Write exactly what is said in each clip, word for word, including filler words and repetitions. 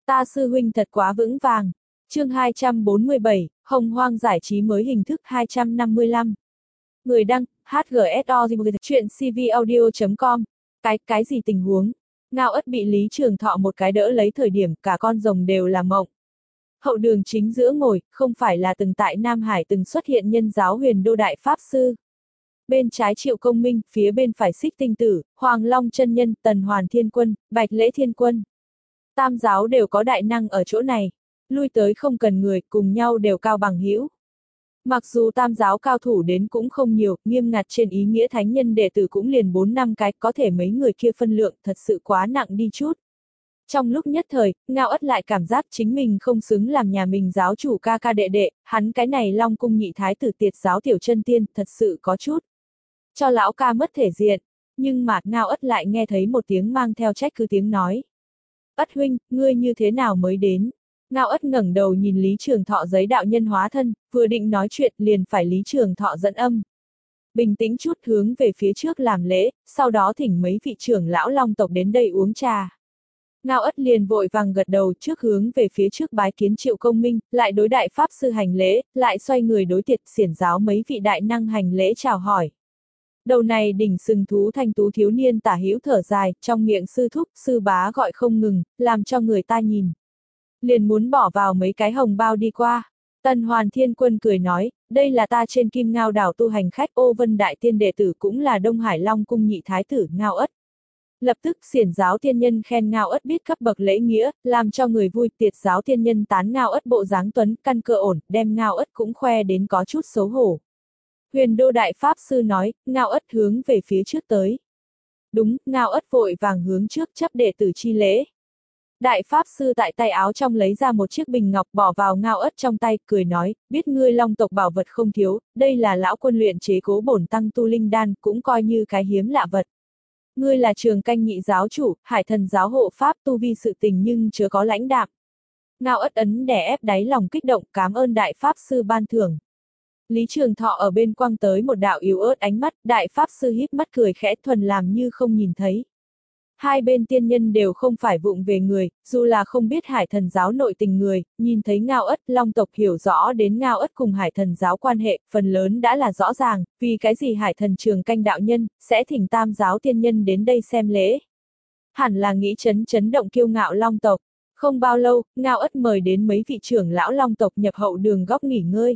Ta sư huynh thật quá vững vàng. Chương hai trăm bốn mươi bảy, Hồng Hoang giải trí mới hình thức hai trăm năm mươi lăm. Người đăng, hát giê ét o chuyện c v audio chấm com. Cái, cái gì tình huống? Ngao Ất bị Lý Trường Thọ một cái đỡ lấy thời điểm cả con rồng đều là mộng. Hậu đường chính giữa ngồi, không phải là từng tại Nam Hải từng xuất hiện nhân giáo Huyền Đô Đại Pháp Sư. Bên trái Triệu Công Minh, phía bên phải Xích Tinh Tử, Hoàng Long Chân Nhân, Tần Hoàn Thiên Quân, Bạch Lễ Thiên Quân. Tam giáo đều có đại năng ở chỗ này. Lui tới không cần người, cùng nhau đều cao bằng hữu. Mặc dù tam giáo cao thủ đến cũng không nhiều, nghiêm ngặt trên ý nghĩa thánh nhân đệ tử cũng liền bốn năm cái, có thể mấy người kia phân lượng thật sự quá nặng đi chút. Trong lúc nhất thời, Ngao Ất lại cảm giác chính mình không xứng làm nhà mình giáo chủ ca ca đệ đệ, hắn cái này Long Cung nhị thái tử tiệt giáo tiểu chân tiên, thật sự có chút cho lão ca mất thể diện. Nhưng mà, Ngao Ất lại nghe thấy một tiếng mang theo trách cứ tiếng nói. Ất huynh, ngươi như thế nào mới đến? Ngao Ất ngẩng đầu nhìn Lý Trường Thọ giấy đạo nhân hóa thân, vừa định nói chuyện liền phải Lý Trường Thọ dẫn âm. Bình tĩnh chút hướng về phía trước làm lễ, sau đó thỉnh mấy vị trưởng lão Long tộc đến đây uống trà. Ngao Ất liền vội vàng gật đầu trước hướng về phía trước bái kiến Triệu Công Minh, lại đối đại pháp sư hành lễ, lại xoay người đối tiệt xiển giáo mấy vị đại năng hành lễ chào hỏi. Đầu này đỉnh sừng thú thanh tú thiếu niên tả hữu thở dài, trong miệng sư thúc, sư bá gọi không ngừng, làm cho người ta nhìn. Liền muốn bỏ vào mấy cái hồng bao đi qua. Tần Hoàn Thiên Quân cười nói, đây là ta trên Kim Ngao đảo tu hành khách Ô Vân Đại Tiên đệ tử cũng là Đông Hải Long Cung nhị thái tử Ngao Ất. Lập tức xiển giáo tiên nhân khen Ngao Ất biết cấp bậc lễ nghĩa, làm cho người vui. Tiệt giáo tiên nhân tán Ngao Ất bộ dáng tuấn, căn cơ ổn, đem Ngao Ất cũng khoe đến có chút xấu hổ. Huyền Đô Đại Pháp Sư nói, Ngao Ất hướng về phía trước tới. Đúng, Ngao Ất vội vàng hướng trước chấp đệ tử chi lễ. Đại Pháp Sư tại tay áo trong lấy ra một chiếc bình ngọc bỏ vào Ngao Ất trong tay, cười nói, biết ngươi Long tộc bảo vật không thiếu, đây là lão quân luyện chế cố bổn tăng tu linh đan, cũng coi như cái hiếm lạ vật. Ngươi là Trường Canh nhị giáo chủ, Hải Thần giáo hộ pháp tu vi sự tình nhưng chớ có lãnh đạm. Ngao Ất ấn đè ép đáy lòng kích động, cảm ơn Đại Pháp Sư ban thưởng. Lý Trường Thọ ở bên quăng tới một đạo yếu ớt ánh mắt, Đại Pháp Sư híp mắt cười khẽ thuần làm như không nhìn thấy. Hai bên tiên nhân đều không phải vụng về người, dù là không biết Hải Thần giáo nội tình người, nhìn thấy Ngao Ất, Long tộc hiểu rõ đến Ngao Ất cùng Hải Thần giáo quan hệ, phần lớn đã là rõ ràng, vì cái gì Hải Thần Trường Canh đạo nhân, sẽ thỉnh tam giáo tiên nhân đến đây xem lễ. Hẳn là nghĩ chấn chấn động kiêu ngạo Long tộc. Không bao lâu, Ngao Ất mời đến mấy vị trưởng lão Long tộc nhập hậu đường góc nghỉ ngơi.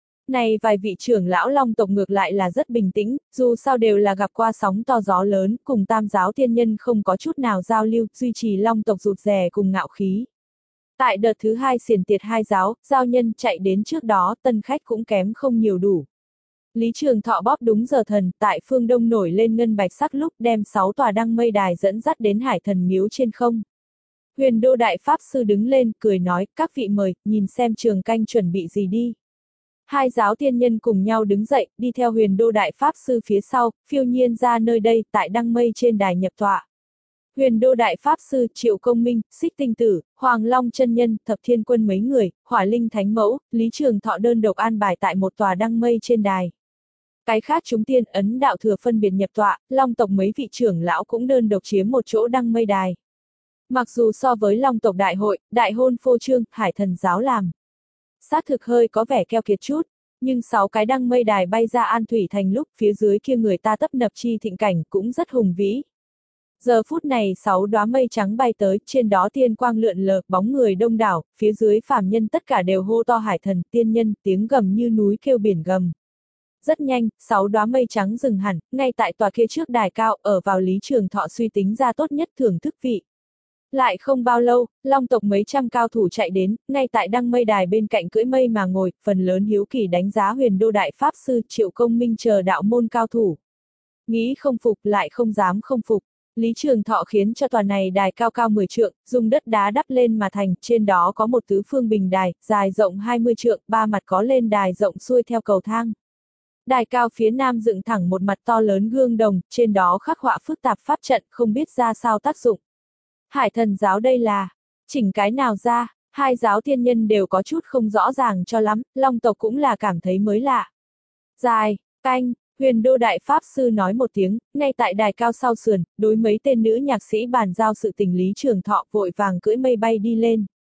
Này vài vị trưởng lão Long tộc ngược lại là rất bình tĩnh, dù sao đều là gặp qua sóng to gió lớn, cùng tam giáo tiên nhân không có chút nào giao lưu, duy trì Long tộc rụt rè cùng ngạo khí. Tại đợt thứ hai xiển tiệt hai giáo, giao nhân chạy đến trước đó, tân khách cũng kém không nhiều đủ. Lý Trường Thọ bóp đúng giờ thần, tại phương đông nổi lên ngân bạch sắc lúc đem sáu tòa đăng mây đài dẫn dắt đến Hải Thần miếu trên không. Huyền Đô Đại Pháp Sư đứng lên, cười nói, các vị mời, nhìn xem Trường Canh chuẩn bị gì đi. Hai giáo tiên nhân cùng nhau đứng dậy, đi theo Huyền Đô Đại Pháp Sư phía sau, phiêu nhiên ra nơi đây, tại đăng mây trên đài nhập tọa. Huyền Đô Đại Pháp Sư, Triệu Công Minh, Xích Tinh Tử, Hoàng Long Chân Nhân, Thập Thiên Quân mấy người, Hỏa Linh Thánh Mẫu, Lý Trường Thọ đơn độc an bài tại một tòa đăng mây trên đài. Cái khác chúng tiên ấn đạo thừa phân biệt nhập tọa, Long tộc mấy vị trưởng lão cũng đơn độc chiếm một chỗ đăng mây đài. Mặc dù so với Long tộc đại hội, đại hôn phô trương, Hải Thần giáo làm xác thực hơi có vẻ keo kiệt chút, nhưng sáu cái đăng mây đài bay ra An Thủy Thành lúc phía dưới kia người ta tấp nập chi thịnh cảnh cũng rất hùng vĩ. Giờ phút này sáu đóa mây trắng bay tới, trên đó tiên quang lượn lờ, bóng người đông đảo, phía dưới phàm nhân tất cả đều hô to Hải Thần, tiên nhân, tiếng gầm như núi kêu biển gầm. Rất nhanh, sáu đóa mây trắng dừng hẳn, ngay tại tòa kia trước đài cao, ở vào Lý Trường Thọ suy tính ra tốt nhất thưởng thức vị. Lại không bao lâu, Long tộc mấy trăm cao thủ chạy đến, ngay tại đăng mây đài bên cạnh cưỡi mây mà ngồi, phần lớn hiếu kỳ đánh giá Huyền Đô Đại Pháp Sư, Triệu Công Minh chờ đạo môn cao thủ. Nghĩ không phục lại không dám không phục, Lý Trường Thọ khiến cho tòa này đài cao cao mười trượng, dùng đất đá đắp lên mà thành, trên đó có một tứ phương bình đài, dài rộng hai mươi trượng, ba mặt có lên đài rộng xuôi theo cầu thang. Đài cao phía nam dựng thẳng một mặt to lớn gương đồng, trên đó khắc họa phức tạp pháp trận, không biết ra sao tác dụng. Hải Thần giáo đây là chỉnh cái nào ra, hai giáo tiên nhân đều có chút không rõ ràng cho lắm, Long tộc cũng là cảm thấy mới lạ. Dài, canh, Huyền Đô Đại Pháp Sư nói một tiếng, ngay tại đài cao sau sườn, đối mấy tên nữ nhạc sĩ bàn giao sự tình Lý Trường Thọ vội vàng cưỡi mây bay đi lên.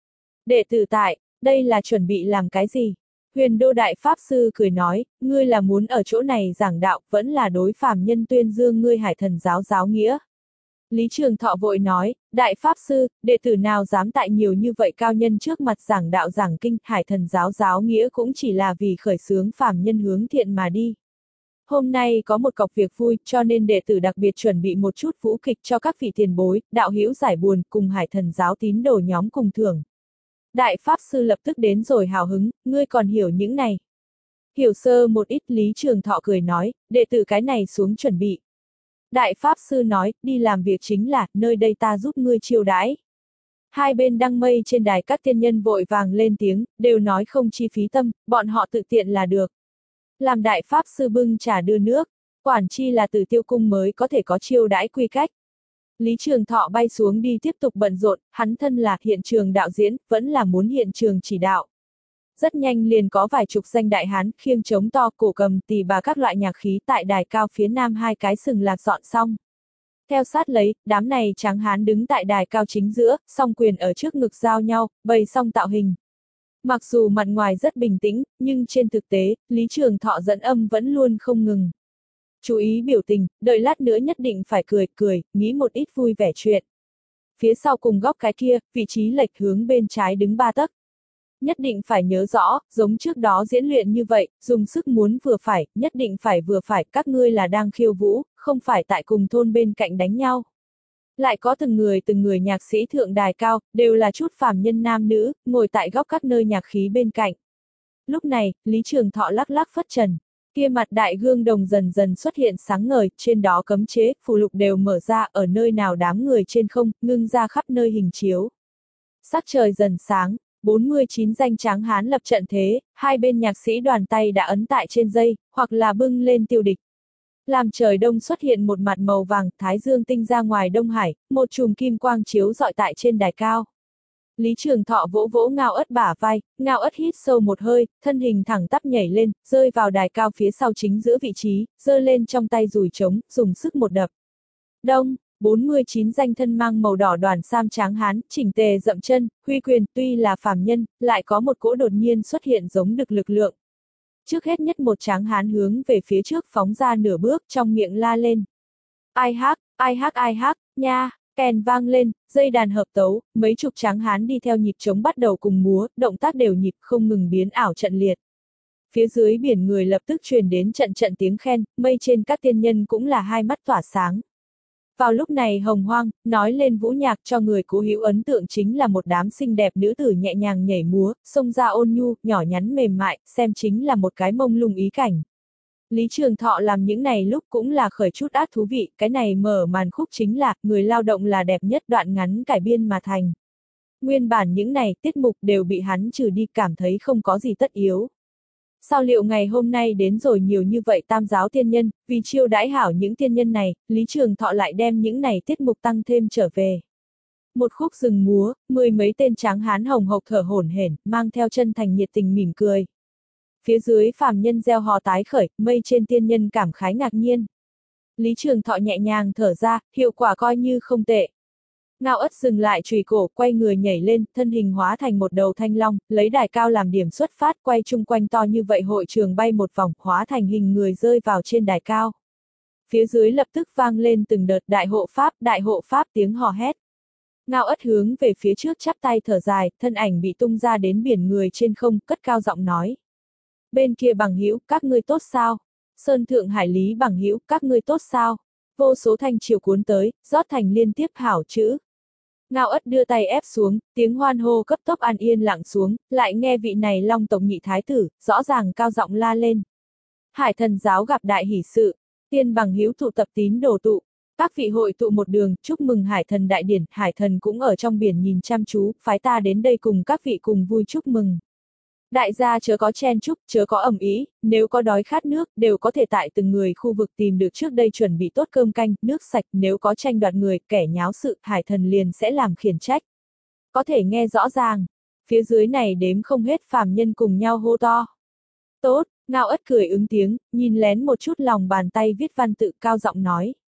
Đệ tử tại, đây là chuẩn bị làm cái gì? Huyền Đô Đại Pháp Sư cười nói, ngươi là muốn ở chỗ này giảng đạo, vẫn là đối phàm nhân tuyên dương ngươi Hải Thần giáo giáo nghĩa. Lý Trường Thọ vội nói, Đại Pháp Sư, đệ tử nào dám tại nhiều như vậy cao nhân trước mặt giảng đạo giảng kinh, Hải Thần giáo giáo nghĩa cũng chỉ là vì khởi xướng phàm nhân hướng thiện mà đi. Hôm nay có một cọc việc vui, cho nên đệ tử đặc biệt chuẩn bị một chút vũ kịch cho các vị tiền bối, đạo hữu giải buồn, cùng Hải Thần giáo tín đồ nhóm cùng thưởng. Đại Pháp Sư lập tức đến rồi hào hứng, ngươi còn hiểu những này. Hiểu sơ một ít, Lý Trường Thọ cười nói, đệ tử cái này xuống chuẩn bị. Đại Pháp Sư nói, đi làm việc chính là, nơi đây ta giúp ngươi chiêu đãi. Hai bên đăng mây trên đài các tiên nhân vội vàng lên tiếng, đều nói không chi phí tâm, bọn họ tự tiện là được. Làm Đại Pháp Sư bưng trà đưa nước, quản chi là từ tiêu cung mới có thể có chiêu đãi quy cách. Lý Trường Thọ bay xuống đi tiếp tục bận rộn, hắn thân là hiện trường đạo diễn, vẫn là muốn hiện trường chỉ đạo. Rất nhanh liền có vài chục danh đại hán khiêng trống to, cổ cầm, tỳ bà các loại nhạc khí tại đài cao phía nam hai cái sừng lạc dọn xong. Theo sát lấy, đám này tráng hán đứng tại đài cao chính giữa, song quyền ở trước ngực giao nhau, bày xong tạo hình. Mặc dù mặt ngoài rất bình tĩnh, nhưng trên thực tế, Lý Trường Thọ dẫn âm vẫn luôn không ngừng. Chú ý biểu tình, đợi lát nữa nhất định phải cười, cười, nghĩ một ít vui vẻ chuyện. Phía sau cùng góc cái kia, vị trí lệch hướng bên trái đứng ba tấc. Nhất định phải nhớ rõ, giống trước đó diễn luyện như vậy, dùng sức muốn vừa phải, nhất định phải vừa phải, các ngươi là đang khiêu vũ, không phải tại cùng thôn bên cạnh đánh nhau. Lại có từng người từng người nhạc sĩ thượng đài cao, đều là chút phàm nhân nam nữ, ngồi tại góc các nơi nhạc khí bên cạnh. Lúc này, Lý Trường Thọ lắc lắc phất trần. Kia mặt đại gương đồng dần dần xuất hiện sáng ngời, trên đó cấm chế, phù lục đều mở ra, ở nơi nào đám người trên không, ngưng ra khắp nơi hình chiếu. Sắc trời dần sáng, bốn mươi chín danh tráng hán lập trận thế, hai bên nhạc sĩ đoàn tay đã ấn tại trên dây, hoặc là bưng lên tiêu địch. Làm trời đông xuất hiện một mặt màu vàng, thái dương tinh ra ngoài Đông Hải, một chùm kim quang chiếu rọi tại trên đài cao. Lý Trường Thọ vỗ vỗ Ngao Ất bả vai, Ngao Ất hít sâu một hơi, thân hình thẳng tắp nhảy lên, rơi vào đài cao phía sau chính giữa vị trí, giơ lên trong tay dùi trống, dùng sức một đập. Đông, bốn mươi chín danh thân mang màu đỏ đoàn sam tráng hán, chỉnh tề dậm chân, huy quyền, tuy là phàm nhân, lại có một cỗ đột nhiên xuất hiện giống được lực lượng. Trước hết nhất một tráng hán hướng về phía trước phóng ra nửa bước, trong miệng la lên. Ai hắc, ai hắc ai hắc, nha. Kèn vang lên, dây đàn hợp tấu, mấy chục tráng hán đi theo nhịp trống bắt đầu cùng múa, động tác đều nhịp không ngừng biến ảo trận liệt. Phía dưới biển người lập tức truyền đến trận trận tiếng khen, mây trên các tiên nhân cũng là hai mắt tỏa sáng. Vào lúc này Hồng Hoang, nói lên vũ nhạc cho người cố hữu ấn tượng chính là một đám xinh đẹp nữ tử nhẹ nhàng nhảy múa, xông ra ôn nhu, nhỏ nhắn mềm mại, xem chính là một cái mông lung ý cảnh. Lý Trường Thọ làm những này lúc cũng là khởi chút ác thú vị, cái này mở màn khúc chính là, người lao động là đẹp nhất đoạn ngắn cải biên mà thành. Nguyên bản những này tiết mục đều bị hắn trừ đi, cảm thấy không có gì tất yếu. Sao liệu ngày hôm nay đến rồi nhiều như vậy tam giáo tiên nhân, vì chiêu đãi hảo những tiên nhân này, Lý Trường Thọ lại đem những này tiết mục tăng thêm trở về. Một khúc rừng múa, mười mấy tên tráng hán hồng hộc thở hổn hển, mang theo chân thành nhiệt tình mỉm cười. Phía dưới phàm nhân gieo hò tái khởi, mây trên tiên nhân cảm khái ngạc nhiên. Lý Trường Thọ nhẹ nhàng thở ra, hiệu quả coi như không tệ. Ngao Ất dừng lại chùy cổ, quay người nhảy lên, thân hình hóa thành một đầu thanh long, lấy đài cao làm điểm xuất phát, quay chung quanh to như vậy hội trường bay một vòng, hóa thành hình người rơi vào trên đài cao. Phía dưới lập tức vang lên từng đợt đại hộ pháp, đại hộ pháp tiếng hò hét. Ngao Ất hướng về phía trước chắp tay thở dài, thân ảnh bị tung ra đến biển người trên không, cất cao giọng nói. Bên kia bằng hữu, các ngươi tốt sao? Sơn thượng hải lý bằng hữu, các ngươi tốt sao? Vô số thanh triều cuốn tới, rót thành liên tiếp hảo chữ. Ngao Ất đưa tay ép xuống, tiếng hoan hô cấp tốc an yên lặng xuống, lại nghe vị này Long tộc nhị thái tử, rõ ràng cao giọng la lên. Hải Thần giáo gặp đại hỷ sự, tiên bằng hữu tụ tập tín đồ tụ. Các vị hội tụ một đường, chúc mừng Hải Thần đại điển, Hải Thần cũng ở trong biển nhìn chăm chú, phái ta đến đây cùng các vị cùng vui chúc mừng. Đại gia chớ có chen chúc, chớ có ầm ĩ, nếu có đói khát nước, đều có thể tại từng người khu vực tìm được trước đây chuẩn bị tốt cơm canh, nước sạch, nếu có tranh đoạt người, kẻ nháo sự, Hải Thần liền sẽ làm khiển trách. Có thể nghe rõ ràng, phía dưới này đếm không hết phàm nhân cùng nhau hô to. Tốt, Ngao Ất cười ứng tiếng, nhìn lén một chút lòng bàn tay viết văn tự cao giọng nói.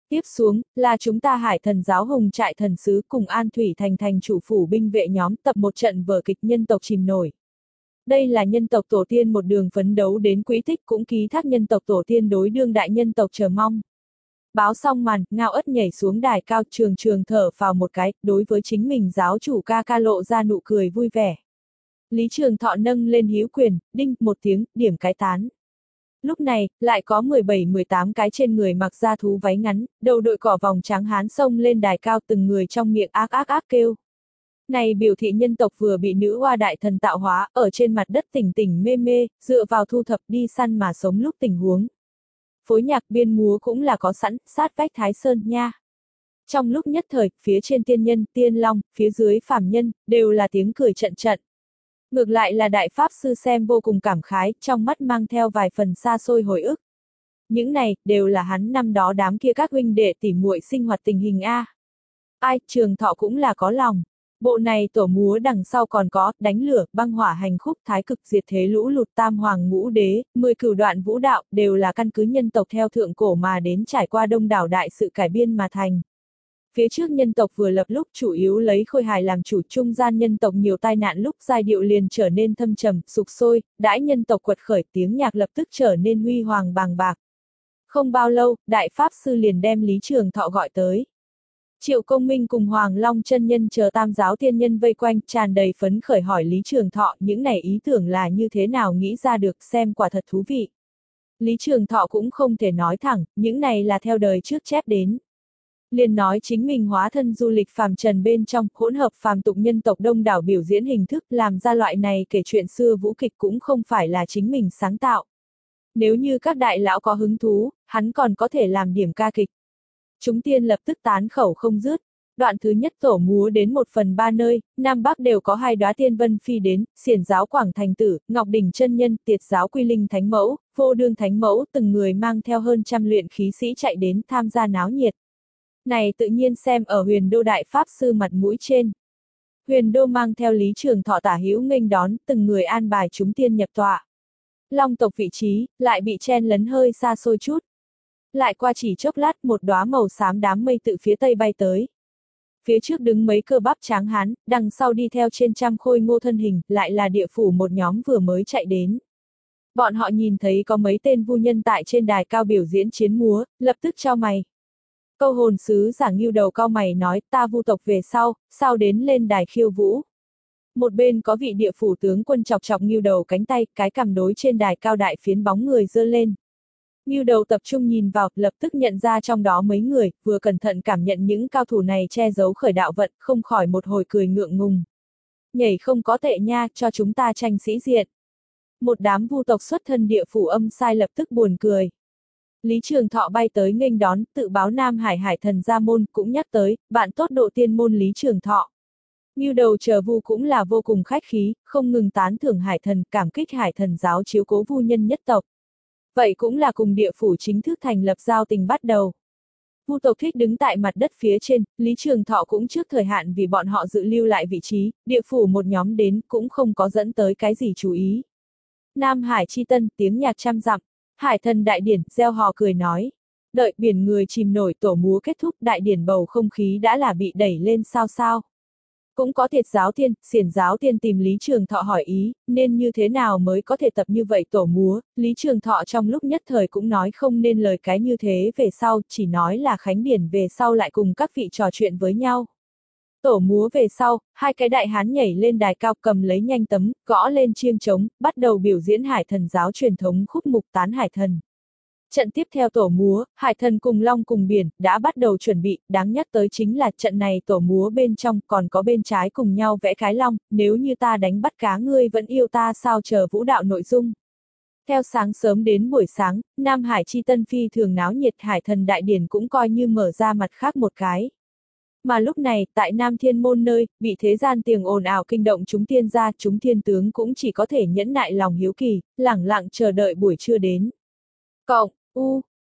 Tiếp xuống, là chúng ta Hải Thần giáo hùng trại thần sứ cùng An Thủy thành thành chủ phủ binh vệ nhóm tập một trận vở kịch nhân tộc chìm nổi. Đây là nhân tộc tổ tiên một đường phấn đấu đến quỹ tích cũng ký thác nhân tộc tổ tiên đối đương đại nhân tộc chờ mong. Báo xong màn, Ngao Ất nhảy xuống đài cao trường trường thở phào một cái, đối với chính mình giáo chủ ca ca lộ ra nụ cười vui vẻ. Lý Trường Thọ nâng lên hữu quyền, đinh một tiếng, điểm cái tán. Lúc này, lại có mười bảy mười tám cái trên người mặc da thú váy ngắn, đầu đội cỏ vòng trắng hán xông lên đài cao từng người trong miệng ác ác ác kêu. Này biểu thị nhân tộc vừa bị nữ hoa đại thần tạo hóa, ở trên mặt đất tỉnh tỉnh mê mê, dựa vào thu thập đi săn mà sống lúc tình huống. Phối nhạc biên múa cũng là có sẵn, sát vách Thái Sơn nha. Trong lúc nhất thời, phía trên tiên nhân, tiên long, phía dưới phàm nhân, đều là tiếng cười trận trận. Ngược lại là đại pháp sư xem vô cùng cảm khái, trong mắt mang theo vài phần xa xôi hồi ức. Những này, đều là hắn năm đó đám kia các huynh đệ tỉ muội sinh hoạt tình hình A. Ai, Trường Thọ cũng là có lòng. Bộ này tổ múa đằng sau còn có, đánh lửa, băng hỏa hành khúc, thái cực diệt thế lũ lụt tam hoàng ngũ đế, mười cửu đoạn vũ đạo, đều là căn cứ nhân tộc theo thượng cổ mà đến trải qua đông đảo đại sự cải biên mà thành. Phía trước nhân tộc vừa lập lúc chủ yếu lấy khôi hài làm chủ, trung gian nhân tộc nhiều tai nạn lúc giai điệu liền trở nên thâm trầm, sục sôi, đãi nhân tộc quật khởi tiếng nhạc lập tức trở nên huy hoàng bàng bạc. Không bao lâu, đại pháp sư liền đem Lý Trường Thọ gọi tới. Triệu Công Minh cùng Hoàng Long chân nhân chờ tam giáo tiên nhân vây quanh, tràn đầy phấn khởi hỏi Lý Trường Thọ những này ý tưởng là như thế nào nghĩ ra được, xem quả thật thú vị. Lý Trường Thọ cũng không thể nói thẳng, những này là theo đời trước chép đến. Liền nói chính mình hóa thân du lịch phàm trần bên trong, hỗn hợp phàm tục nhân tộc đông đảo biểu diễn hình thức, làm ra loại này kể chuyện xưa vũ kịch cũng không phải là chính mình sáng tạo. Nếu như các đại lão có hứng thú, hắn còn có thể làm điểm ca kịch. Chúng tiên lập tức tán khẩu không dứt. Đoạn thứ nhất tổ múa đến một phần ba nơi, Nam Bắc đều có hai đóa tiên vân phi đến, Xiển giáo Quảng Thành Tử, Ngọc Đỉnh chân nhân, Tiệt giáo Quy Linh Thánh Mẫu, Vô Đương Thánh Mẫu, từng người mang theo hơn trăm luyện khí sĩ chạy đến tham gia náo nhiệt. Này tự nhiên xem ở Huyền Đô đại pháp sư mặt mũi trên. Huyền Đô mang theo Lý Trường Thọ tả hữu nghênh đón, từng người an bài chúng tiên nhập tọa. Long tộc vị trí, lại bị chen lấn hơi xa xôi chút. Lại qua chỉ chốc lát, một đóa màu xám đám mây tự phía tây bay tới. Phía trước đứng mấy cơ bắp tráng hán, đằng sau đi theo trên trăm khôi ngô thân hình, lại là địa phủ một nhóm vừa mới chạy đến. Bọn họ nhìn thấy có mấy tên vu nhân tại trên đài cao biểu diễn chiến múa, lập tức chau mày. Câu hồn sứ giả Ngưu đầu cau mày nói, ta vu tộc về sau, sao đến lên đài khiêu vũ. Một bên có vị địa phủ tướng quân chọc chọc Ngưu đầu cánh tay, cái cằm đối trên đài cao đại phiến bóng người giơ lên. Ngưu đầu tập trung nhìn vào, lập tức nhận ra trong đó mấy người, vừa cẩn thận cảm nhận những cao thủ này che giấu khởi đạo vận, không khỏi một hồi cười ngượng ngùng. Nhảy không có tệ nha, cho chúng ta tranh sĩ diện. Một đám vu tộc xuất thân địa phủ âm sai lập tức buồn cười. Lý Trường Thọ bay tới nghênh đón, tự báo Nam Hải Hải Thần gia môn, cũng nhắc tới, bạn tốt độ tiên môn Lý Trường Thọ. Ngưu đầu chờ vu cũng là vô cùng khách khí, không ngừng tán thưởng Hải Thần, cảm kích Hải Thần giáo chiếu cố vu nhân nhất tộc. Vậy cũng là cùng địa phủ chính thức thành lập giao tình bắt đầu. Vu tộc thích đứng tại mặt đất phía trên, Lý Trường Thọ cũng trước thời hạn vì bọn họ dự lưu lại vị trí, địa phủ một nhóm đến cũng không có dẫn tới cái gì chú ý. Nam Hải chi tân, tiếng nhạc trăm dặm, Hải Thần đại điển, reo hò cười nói. Đợi biển người chìm nổi tổ múa kết thúc, đại điển bầu không khí đã là bị đẩy lên sao sao. Cũng có Thiệt giáo tiên, Xiển giáo tiên tìm Lý Trường Thọ hỏi ý, nên như thế nào mới có thể tập như vậy tổ múa, Lý Trường Thọ trong lúc nhất thời cũng nói không nên lời cái như thế về sau, chỉ nói là khánh điển về sau lại cùng các vị trò chuyện với nhau. Tổ múa về sau, hai cái đại hán nhảy lên đài cao cầm lấy nhanh tấm, gõ lên chiêng trống, bắt đầu biểu diễn Hải Thần giáo truyền thống khúc mục tán Hải Thần. Trận tiếp theo tổ múa, Hải Thần cùng Long cùng Biển, đã bắt đầu chuẩn bị, đáng nhắc tới chính là trận này tổ múa bên trong còn có bên trái cùng nhau vẽ cái long, nếu như ta đánh bắt cá ngươi vẫn yêu ta sao chờ vũ đạo nội dung. Theo sáng sớm đến buổi sáng, Nam Hải chi tân phi thường náo nhiệt Hải Thần đại điển cũng coi như mở ra mặt khác một cái. Mà lúc này, tại Nam Thiên Môn nơi, bị thế gian tiếng ồn ào kinh động chúng tiên gia, chúng thiên tướng cũng chỉ có thể nhẫn nại lòng hiếu kỳ, lẳng lặng chờ đợi buổi trưa đến. Cộng, u,